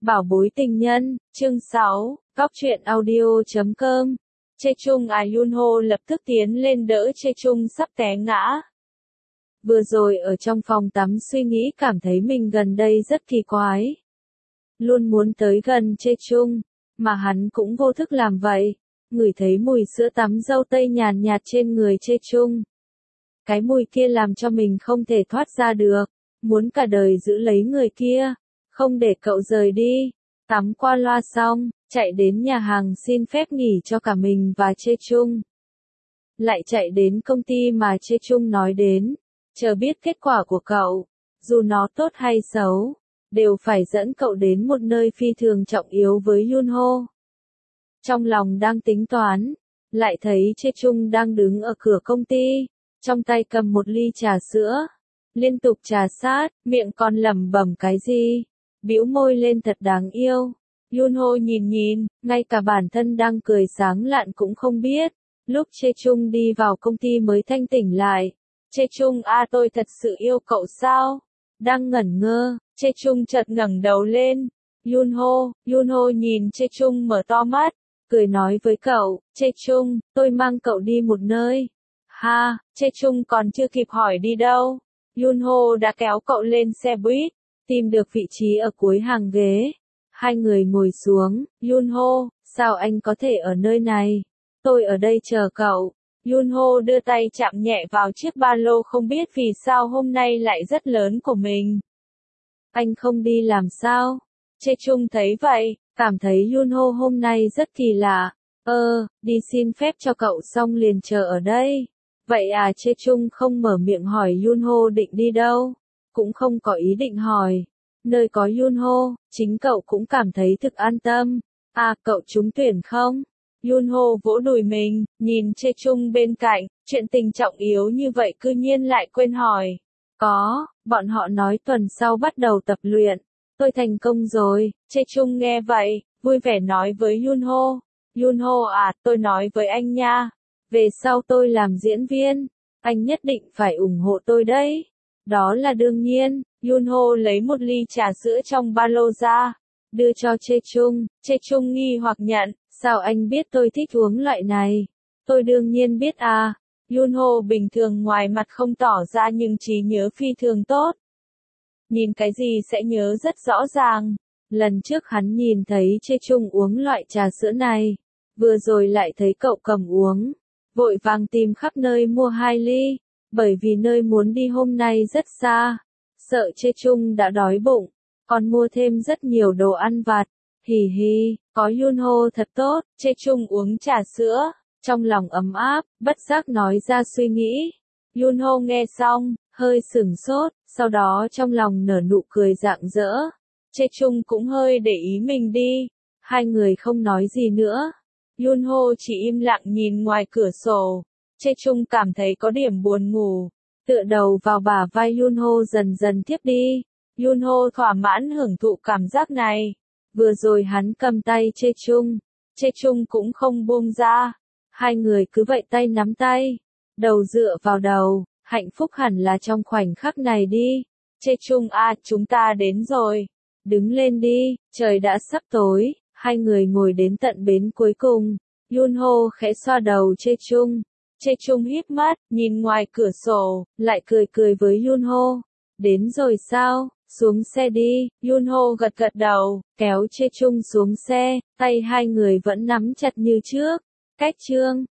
Bảo bối tình nhân, chương 6, góc truyện audio.com. Chae-chung Yoon-ho lập tức tiến lên đỡ Chae-chung sắp té ngã. Vừa rồi ở trong phòng tắm suy nghĩ cảm thấy mình gần đây rất kỳ quái. Luôn muốn tới gần Chae-chung, mà hắn cũng vô thức làm vậy. Ngửi thấy mùi sữa tắm dâu tây nhàn nhạt trên người Chae-chung. Cái mùi kia làm cho mình không thể thoát ra được, muốn cả đời giữ lấy người kia, không để cậu rời đi. Tắm qua loa xong, chạy đến nhà hàng xin phép nghỉ cho cả mình và Chae-chung. Lại chạy đến công ty mà Chae-chung nói đến, chờ biết kết quả của cậu, dù nó tốt hay xấu, đều phải dẫn cậu đến một nơi phi thường trọng yếu với Yoon-ho. Trong lòng đang tính toán, lại thấy Chae-chung đang đứng ở cửa công ty, trong tay cầm một ly trà sữa, liên tục trà sát, miệng còn lẩm bẩm cái gì, bĩu môi lên thật đáng yêu. Yoon-ho nhìn, ngay cả bản thân đang cười sáng lạn cũng không biết. Lúc Chae-chung đi vào công ty mới thanh tỉnh lại. Chae-chung tôi thật sự yêu cậu sao? Đang ngẩn ngơ, Chae-chung chợt ngẩng đầu lên. Yoon-ho nhìn Chae-chung mở to mắt, cười nói với cậu, Chae-chung, tôi mang cậu đi một nơi. Ha, Chae-chung còn chưa kịp hỏi đi đâu. Yoon-ho đã kéo cậu lên xe buýt, tìm được vị trí ở cuối hàng ghế. Hai người ngồi xuống. Yoon-ho, sao anh có thể ở nơi này? Tôi ở đây chờ cậu. Yoon-ho đưa tay chạm nhẹ vào chiếc ba lô không biết vì sao hôm nay lại rất lớn của mình. Anh không đi làm sao? Chae-chung thấy vậy, cảm thấy Yoon-ho hôm nay rất kỳ lạ. Đi xin phép cho cậu xong liền chờ ở đây. Vậy Chae-chung không mở miệng hỏi Yoon-ho định đi đâu, cũng không có ý định hỏi. Nơi có Yoon-ho, chính cậu cũng cảm thấy thực an tâm. Cậu trúng tuyển không? Yoon-ho vỗ đùi mình, nhìn Chae-chung bên cạnh, chuyện tình trọng yếu như vậy cư nhiên lại quên hỏi. Có, bọn họ nói tuần sau bắt đầu tập luyện. Tôi thành công rồi. Chae-chung nghe vậy, vui vẻ nói với Yoon-ho. Yoon-ho tôi nói với anh nha. Về sau tôi làm diễn viên, anh nhất định phải ủng hộ tôi đấy. Đó là đương nhiên. Yoon-ho lấy một ly trà sữa trong ba lô ra, đưa cho Chae-chung. Chae-chung nghi hoặc nhận, sao anh biết tôi thích uống loại này? Tôi đương nhiên biết Yoon-ho bình thường ngoài mặt không tỏ ra nhưng trí nhớ phi thường tốt. Nhìn cái gì sẽ nhớ rất rõ ràng. Lần trước hắn nhìn thấy Chae-chung uống loại trà sữa này, vừa rồi lại thấy cậu cầm uống, vội vàng tìm khắp nơi mua 2 ly, bởi vì nơi muốn đi hôm nay rất xa. Sợ Chae-chung đã đói bụng, còn mua thêm rất nhiều đồ ăn vặt. Hì, có Yoon-ho thật tốt. Chae-chung uống trà sữa, trong lòng ấm áp, bất giác nói ra suy nghĩ. Yoon-ho nghe xong, hơi sửng sốt, sau đó trong lòng nở nụ cười rạng rỡ. Chae-chung cũng hơi để ý mình đi. Hai người không nói gì nữa. Yoon-ho chỉ im lặng nhìn ngoài cửa sổ. Chae-chung cảm thấy có điểm buồn ngủ, tựa đầu vào bả vai Yoon-ho dần dần thiếp đi. Yoon-ho thỏa mãn hưởng thụ cảm giác này. Vừa rồi hắn cầm tay Chae-chung, Chae-chung cũng không buông ra. Hai người cứ vậy tay nắm tay, đầu dựa vào đầu, hạnh phúc hẳn là trong khoảnh khắc này đi. Chae-chung chúng ta đến rồi. Đứng lên đi, trời đã sắp tối. Hai người ngồi đến tận bến cuối cùng. Yoon-ho khẽ xoa đầu Chae-chung. Chae-chung híp mắt, nhìn ngoài cửa sổ, lại cười với Yoon-ho. Đến rồi sao? Xuống xe đi. Yoon-ho gật đầu, kéo Chae-chung xuống xe, tay hai người vẫn nắm chặt như trước. Cách chương